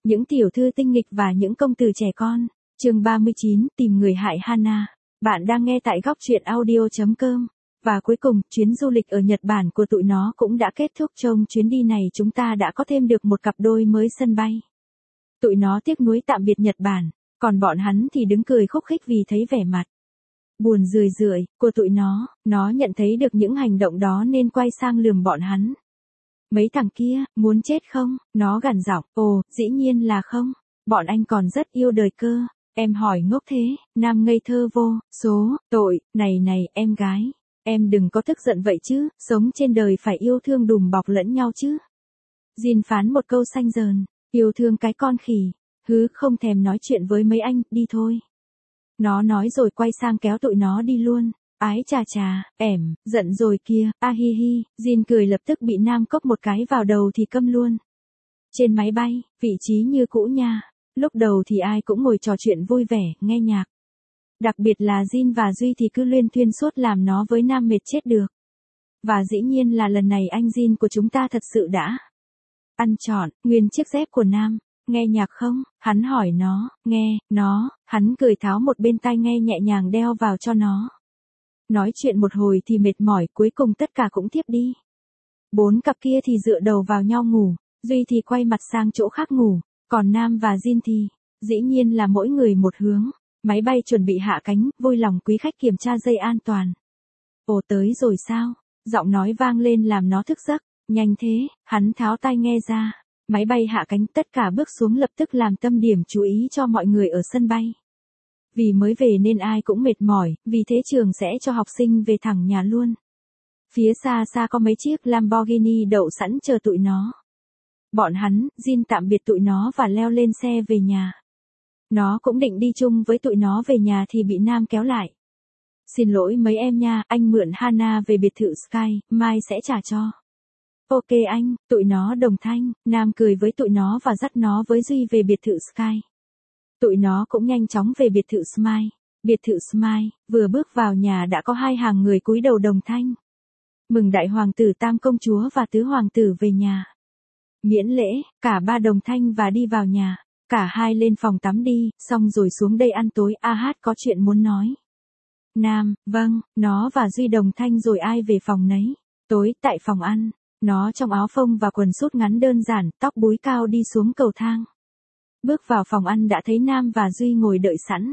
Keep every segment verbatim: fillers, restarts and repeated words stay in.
những tiểu thư tinh nghịch và những công tử trẻ con. Chương ba mươi chín, tìm người hại Hana. Bạn đang nghe tại góc truyện audio chấm com. Và cuối cùng, chuyến du lịch ở Nhật Bản của tụi nó cũng đã kết thúc. Trong chuyến đi này chúng ta đã có thêm được một cặp đôi mới sân bay. Tụi nó tiếc nuối tạm biệt Nhật Bản, còn bọn hắn thì đứng cười khúc khích vì thấy vẻ mặt buồn rười rượi của tụi nó. Nó nhận thấy được những hành động đó nên quay sang lườm bọn hắn. Mấy thằng kia, muốn chết không? Nó gằn giọng. Ồ, dĩ nhiên là không. Bọn anh còn rất yêu đời cơ. Em hỏi ngốc thế. Nam ngây thơ vô số tội. Này này, em gái. Em đừng có tức giận vậy chứ. Sống trên đời phải yêu thương đùm bọc lẫn nhau chứ. Jin phán một câu xanh dờn. Yêu thương cái con khỉ. Hứ, không thèm nói chuyện với mấy anh, đi thôi. Nó nói rồi quay sang kéo tụi nó đi luôn. Ái chà chà, ẻm, giận rồi kia, a hi hi. Jin cười lập tức bị Nam cốc một cái vào đầu thì câm luôn. Trên máy bay, vị trí như cũ nha. Lúc đầu thì ai cũng ngồi trò chuyện vui vẻ, nghe nhạc. Đặc biệt là Jin và Duy thì cứ luyên thuyên suốt làm nó với Nam mệt chết được. Và dĩ nhiên là lần này anh Jin của chúng ta thật sự đã ăn trọn nguyên chiếc dép của Nam. Nghe nhạc không? Hắn hỏi nó. Nghe, nó. Hắn cười tháo một bên tai nghe nhẹ nhàng đeo vào cho nó. Nói chuyện một hồi thì mệt mỏi, cuối cùng tất cả cũng thiếp đi. Bốn cặp kia thì dựa đầu vào nhau ngủ, Duy thì quay mặt sang chỗ khác ngủ, còn Nam và Jin thì, dĩ nhiên là mỗi người một hướng. Máy bay chuẩn bị hạ cánh, vui lòng quý khách kiểm tra dây an toàn. Ồ, tới rồi sao? Giọng nói vang lên làm nó thức giấc. Nhanh thế, hắn tháo tai nghe ra. Máy bay hạ cánh, tất cả bước xuống lập tức làm tâm điểm chú ý cho mọi người ở sân bay. Vì mới về nên ai cũng mệt mỏi, vì thế trường sẽ cho học sinh về thẳng nhà luôn. Phía xa xa có mấy chiếc Lamborghini đậu sẵn chờ tụi nó. Bọn hắn, Jin tạm biệt tụi nó và leo lên xe về nhà. Nó cũng định đi chung với tụi nó về nhà thì bị Nam kéo lại. Xin lỗi mấy em nha, anh mượn Hana về biệt thự Sky, mai sẽ trả cho. Ok anh, tụi nó đồng thanh. Nam cười với tụi nó và dắt nó với Duy về biệt thự Sky. Tụi nó cũng nhanh chóng về biệt thự Smile. Biệt thự Smile, vừa bước vào nhà đã có hai hàng người cúi đầu đồng thanh. Mừng đại hoàng tử tam công chúa và tứ hoàng tử về nhà. Miễn lễ, cả ba đồng thanh và đi vào nhà. Cả hai lên phòng tắm đi, xong rồi xuống đây ăn tối. A hát có chuyện muốn nói. Nam, vâng, nó và Duy đồng thanh rồi ai về phòng nấy. Tối, tại phòng ăn. Nó trong áo phông và quần sút ngắn đơn giản, tóc búi cao đi xuống cầu thang. Bước vào phòng ăn đã thấy Nam và Duy ngồi đợi sẵn.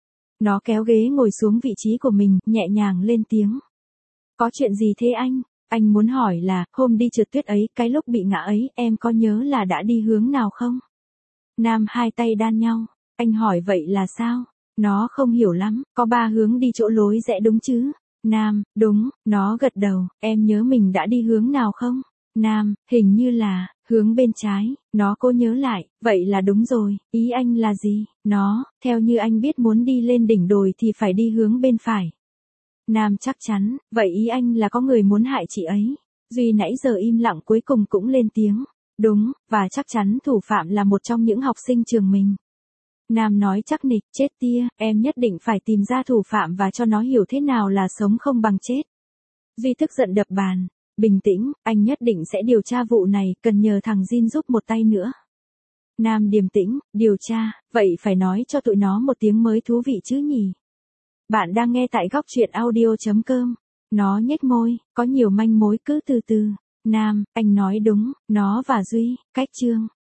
Nó kéo ghế ngồi xuống vị trí của mình, nhẹ nhàng lên tiếng. Có chuyện gì thế anh? Anh muốn hỏi là, hôm đi trượt tuyết ấy, cái lúc bị ngã ấy, em có nhớ là đã đi hướng nào không? Nam hai tay đan nhau. Anh hỏi vậy là sao? Nó không hiểu lắm, có ba hướng đi chỗ lối rẽ đúng chứ? Nam, đúng. Nó gật đầu. Em nhớ mình đã đi hướng nào không? Nam, hình như là hướng bên trái. Nó cố nhớ lại. Vậy là đúng rồi. Ý anh là gì? Nó, theo như anh biết muốn đi lên đỉnh đồi thì phải đi hướng bên phải. Nam chắc chắn. Vậy ý anh là có người muốn hại chị ấy. Duy nãy giờ im lặng cuối cùng cũng lên tiếng. Đúng, và chắc chắn thủ phạm là một trong những học sinh trường mình. Nam nói chắc nịch, chết tia, em nhất định phải tìm ra thủ phạm và cho nó hiểu thế nào là sống không bằng chết. Duy tức giận đập bàn. Bình tĩnh, anh nhất định sẽ điều tra vụ này, cần nhờ thằng Jin giúp một tay nữa. Nam điềm tĩnh, điều tra, vậy phải nói cho tụi nó một tiếng mới thú vị chứ nhỉ. Bạn đang nghe tại góc truyện audio chấm com. Nó nhếch môi, có nhiều manh mối cứ từ từ. Nam, anh nói đúng, nó và Duy, cách chương.